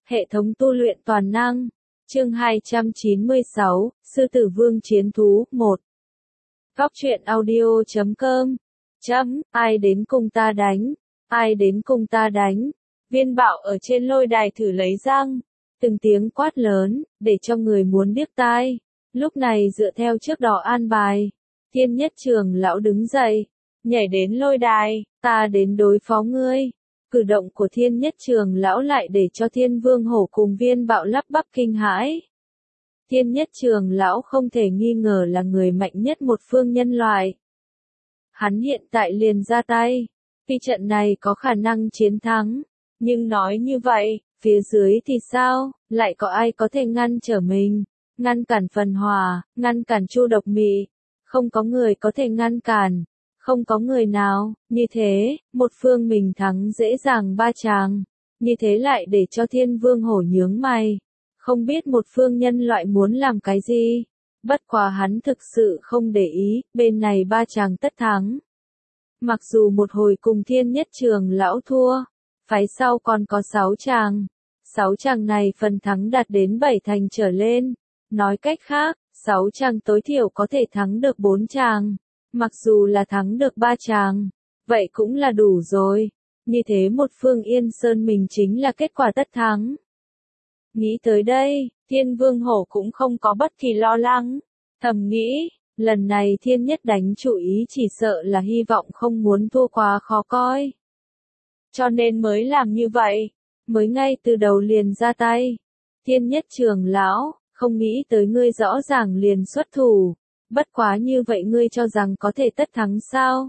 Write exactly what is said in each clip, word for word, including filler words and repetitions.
Hệ thống tu luyện toàn năng. Chương hai trăm chín mươi sáu, Sư tử vương chiến thú, một. Góc truyện audio chấm com. Chấm, ai đến cùng ta đánh? Ai đến cùng ta đánh? Viên Bạo ở trên lôi đài thử lấy răng. Từng tiếng quát lớn, để cho người muốn điếc tai. Lúc này dựa theo trước đó an bài. Thiên Nhất Trường lão đứng dậy. Nhảy đến lôi đài, ta đến đối phó ngươi. Cử động của Thiên Nhất Trường lão lại để cho Thiên Vương Hổ cùng Viên Bạo lắp bắp kinh hãi. Thiên Nhất Trường lão không thể nghi ngờ là người mạnh nhất một phương nhân loại. Hắn hiện tại liền ra tay. Vì trận này có khả năng chiến thắng. Nhưng nói như vậy, phía dưới thì sao, lại có ai có thể ngăn trở mình, ngăn cản Phần Hòa, ngăn cản Chu Độc Mị. Không có người có thể ngăn cản. Không có người nào, như thế, một phương mình thắng dễ dàng ba chàng. Như thế lại để cho Thiên Vương Hổ nhướng mày. Không biết một phương nhân loại muốn làm cái gì. Bất quá hắn thực sự không để ý, bên này ba chàng tất thắng. Mặc dù một hồi cùng Thiên Nhất Trường lão thua, phái sau còn có sáu chàng. Sáu chàng này phần thắng đạt đến bảy thành trở lên. Nói cách khác, sáu chàng tối thiểu có thể thắng được bốn chàng. Mặc dù là thắng được ba chàng, vậy cũng là đủ rồi. Như thế một phương Yên Sơn mình chính là kết quả tất thắng. Nghĩ tới đây, Thiên Vương Hổ cũng không có bất kỳ lo lắng. Thầm nghĩ, lần này Thiên Nhất đánh chủ ý chỉ sợ là hy vọng không muốn thua quá khó coi. Cho nên mới làm như vậy, mới ngay từ đầu liền ra tay. Thiên Nhất Trường lão, không nghĩ tới ngươi rõ ràng liền xuất thủ. Bất quá như vậy ngươi cho rằng có thể tất thắng sao?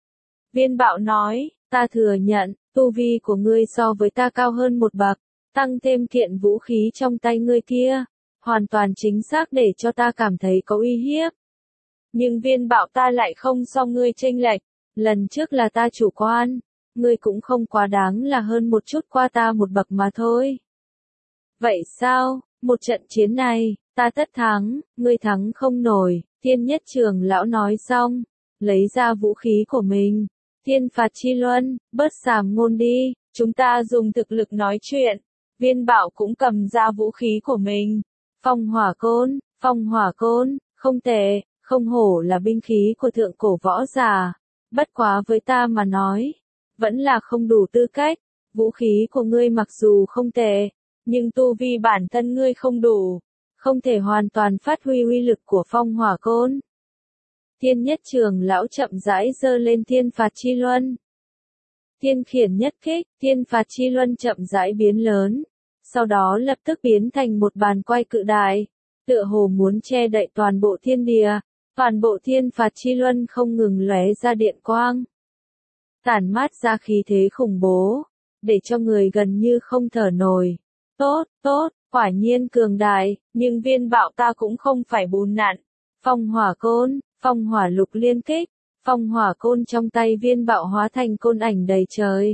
Viên Bạo nói, ta thừa nhận, tu vi của ngươi so với ta cao hơn một bậc, tăng thêm kiện vũ khí trong tay ngươi kia, hoàn toàn chính xác để cho ta cảm thấy có uy hiếp. Nhưng Viên Bạo ta lại không so ngươi chênh lệch, lần trước là ta chủ quan, ngươi cũng không quá đáng là hơn một chút qua ta một bậc mà thôi. Vậy sao, một trận chiến này, ta tất thắng, ngươi thắng không nổi. Thiên Nhất Trường lão nói xong, lấy ra vũ khí của mình. Thiên phạt chi luân, bớt sàm ngôn đi, chúng ta dùng thực lực nói chuyện. Viên Bạo cũng cầm ra vũ khí của mình. Phong hỏa côn, phong hỏa côn, không tệ, không hổ là binh khí của thượng cổ võ giả. Bất quá với ta mà nói, vẫn là không đủ tư cách. Vũ khí của ngươi mặc dù không tệ, nhưng tu vi bản thân ngươi không đủ. Không thể hoàn toàn phát huy uy lực của phong hỏa côn. Thiên Nhất Trường lão chậm rãi giơ lên thiên phạt chi luân. Thiên khiển nhất kích, thiên phạt chi luân chậm rãi biến lớn. Sau đó lập tức biến thành một bàn quay cự đại. Tựa hồ muốn che đậy toàn bộ thiên địa. Toàn bộ thiên phạt chi luân không ngừng lóe ra điện quang. Tản mát ra khí thế khủng bố. Để cho người gần như không thở nổi. Tốt, tốt. Quả nhiên cường đại, nhưng Viên Bạo ta cũng không phải bùn nặn. Phong hỏa côn, phong hỏa lục liên kích, phong hỏa côn trong tay Viên Bạo hóa thành côn ảnh đầy trời.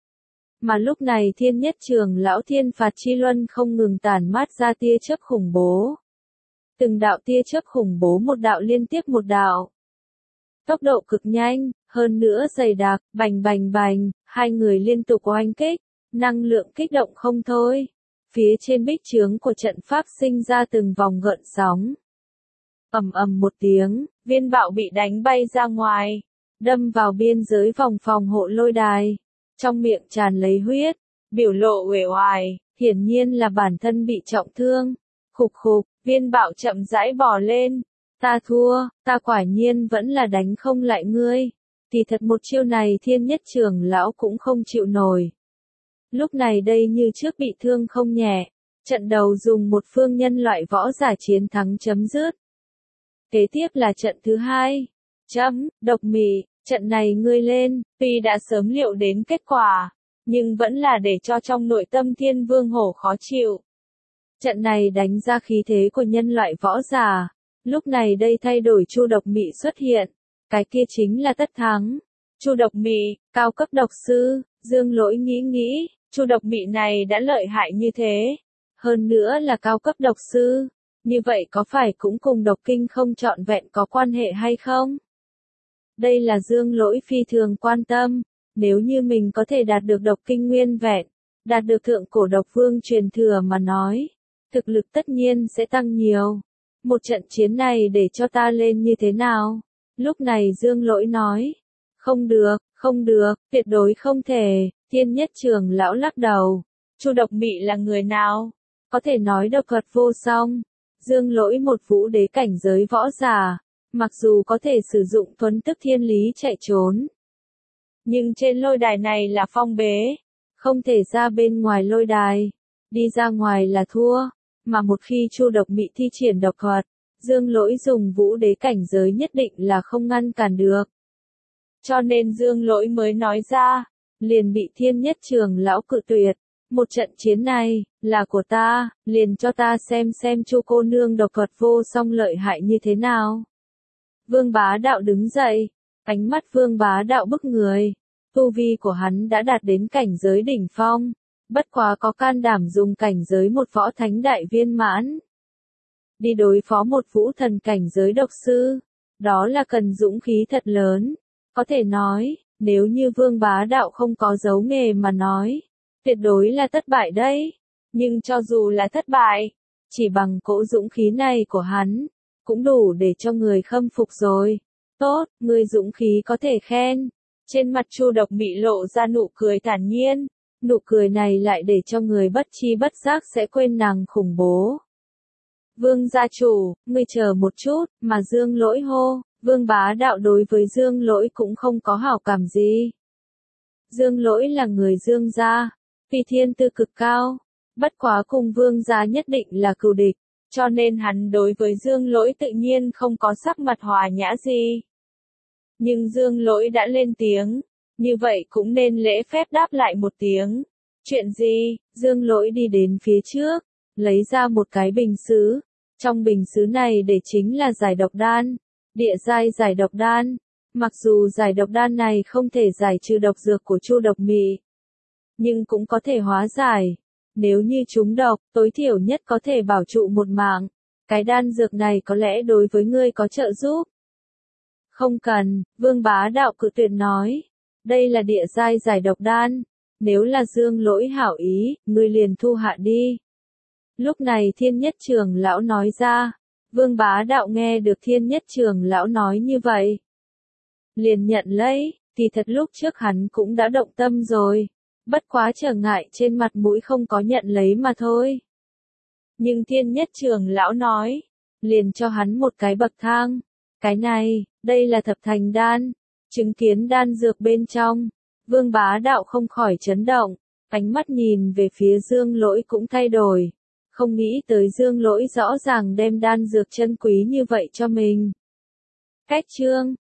Mà lúc này Thiên Nhất Trường lão thiên phạt chi luân không ngừng tản mát ra tia chớp khủng bố. Từng đạo tia chớp khủng bố một đạo liên tiếp một đạo. Tốc độ cực nhanh, hơn nữa dày đặc, bành bành bành, hai người liên tục oanh kích, năng lượng kích động không thôi. Phía trên bích chướng của trận pháp sinh ra từng vòng gợn sóng. Ầm ầm một tiếng, Viên Bạo bị đánh bay ra ngoài, đâm vào biên giới vòng phòng hộ lôi đài. Trong miệng tràn lấy huyết, biểu lộ uể oải, hiển nhiên là bản thân bị trọng thương. Khục khục, Viên Bạo chậm rãi bò lên. Ta thua, ta quả nhiên vẫn là đánh không lại ngươi. Thì thật một chiêu này Thiên Nhất Trường lão cũng không chịu nổi. Lúc này đây như trước bị thương không nhẹ. Trận đầu dùng một phương nhân loại võ giả chiến thắng chấm dứt. Kế tiếp là trận thứ hai. Chấm, Độc Mị, trận này ngươi lên, tuy đã sớm liệu đến kết quả, nhưng vẫn là để cho trong nội tâm Thiên Vương Hổ khó chịu. Trận này đánh ra khí thế của nhân loại võ giả. Lúc này đây thay đổi Chu Độc Mị xuất hiện. Cái kia chính là tất thắng. Chu Độc Mị, cao cấp độc sư, Dương Lỗi nghĩ nghĩ. Chu Độc Mị này đã lợi hại như thế, hơn nữa là cao cấp độc sư, như vậy có phải cũng cùng độc kinh không trọn vẹn có quan hệ hay không? Đây là Dương Lỗi phi thường quan tâm, nếu như mình có thể đạt được độc kinh nguyên vẹn, đạt được thượng cổ độc vương truyền thừa mà nói, thực lực tất nhiên sẽ tăng nhiều. Một trận chiến này để cho ta lên như thế nào? Lúc này Dương Lỗi nói, không được, không được, tuyệt đối không thể. Thiên Nhất Trường lão lắc đầu, Chu Độc Mị là người nào? Có thể nói độc thuật vô song. Dương Lỗi một vũ đế cảnh giới võ giả, mặc dù có thể sử dụng thuấn tức thiên lý chạy trốn, nhưng trên lôi đài này là phong bế, không thể ra bên ngoài lôi đài, đi ra ngoài là thua, mà một khi Chu Độc Mị thi triển độc thuật, Dương Lỗi dùng vũ đế cảnh giới nhất định là không ngăn cản được. Cho nên Dương Lỗi mới nói ra, liền bị Thiên Nhất Trường lão cự tuyệt. Một trận chiến này, là của ta, liền cho ta xem xem Chu cô nương độc thuật vô song lợi hại như thế nào. Vương Bá Đạo đứng dậy, ánh mắt Vương Bá Đạo bức người. Tu vi của hắn đã đạt đến cảnh giới đỉnh phong, bất quá có can đảm dùng cảnh giới một võ thánh đại viên mãn. Đi đối phó một vũ thần cảnh giới độc sư, đó là cần dũng khí thật lớn. Có thể nói, nếu như Vương Bá Đạo không có dấu nghề mà nói, tuyệt đối là thất bại đấy. Nhưng cho dù là thất bại, chỉ bằng cỗ dũng khí này của hắn, cũng đủ để cho người khâm phục rồi. Tốt, người dũng khí có thể khen. Trên mặt Chu Độc Mị lộ ra nụ cười thản nhiên, nụ cười này lại để cho người bất chi bất giác sẽ quên nàng khủng bố. Vương gia chủ, ngươi chờ một chút, mà Dương Lỗi hô. Vương Bá Đạo đối với Dương Lỗi cũng không có hảo cảm gì. Dương Lỗi là người Dương gia, vì thiên tư cực cao, bất quá cùng Vương gia nhất định là cừu địch, cho nên hắn đối với Dương Lỗi tự nhiên không có sắc mặt hòa nhã gì. Nhưng Dương Lỗi đã lên tiếng, như vậy cũng nên lễ phép đáp lại một tiếng. Chuyện gì? Dương Lỗi đi đến phía trước, lấy ra một cái bình sứ, trong bình sứ này để chính là giải độc đan. Địa giai giải độc đan. Mặc dù giải độc đan này không thể giải trừ độc dược của Chu Độc Mị, nhưng cũng có thể hóa giải. Nếu như trúng độc, tối thiểu nhất có thể bảo trụ một mạng. Cái đan dược này có lẽ đối với ngươi có trợ giúp. Không cần, Vương Bá Đạo cự tuyệt nói. Đây là địa giai giải độc đan. Nếu là Dương Lỗi hảo ý, ngươi liền thu hạ đi. Lúc này Thiên Nhất Trường lão nói ra. Vương Bá Đạo nghe được Thiên Nhất Trường lão nói như vậy, liền nhận lấy, thì thật lúc trước hắn cũng đã động tâm rồi, bất quá trở ngại trên mặt mũi không có nhận lấy mà thôi. Nhưng Thiên Nhất Trường lão nói, liền cho hắn một cái bậc thang, cái này, đây là thập thành đan, chứng kiến đan dược bên trong, Vương Bá Đạo không khỏi chấn động, ánh mắt nhìn về phía Dương Lỗi cũng thay đổi. Không nghĩ tới Dương Lỗi rõ ràng đem đan dược chân quý như vậy cho mình. Cách chương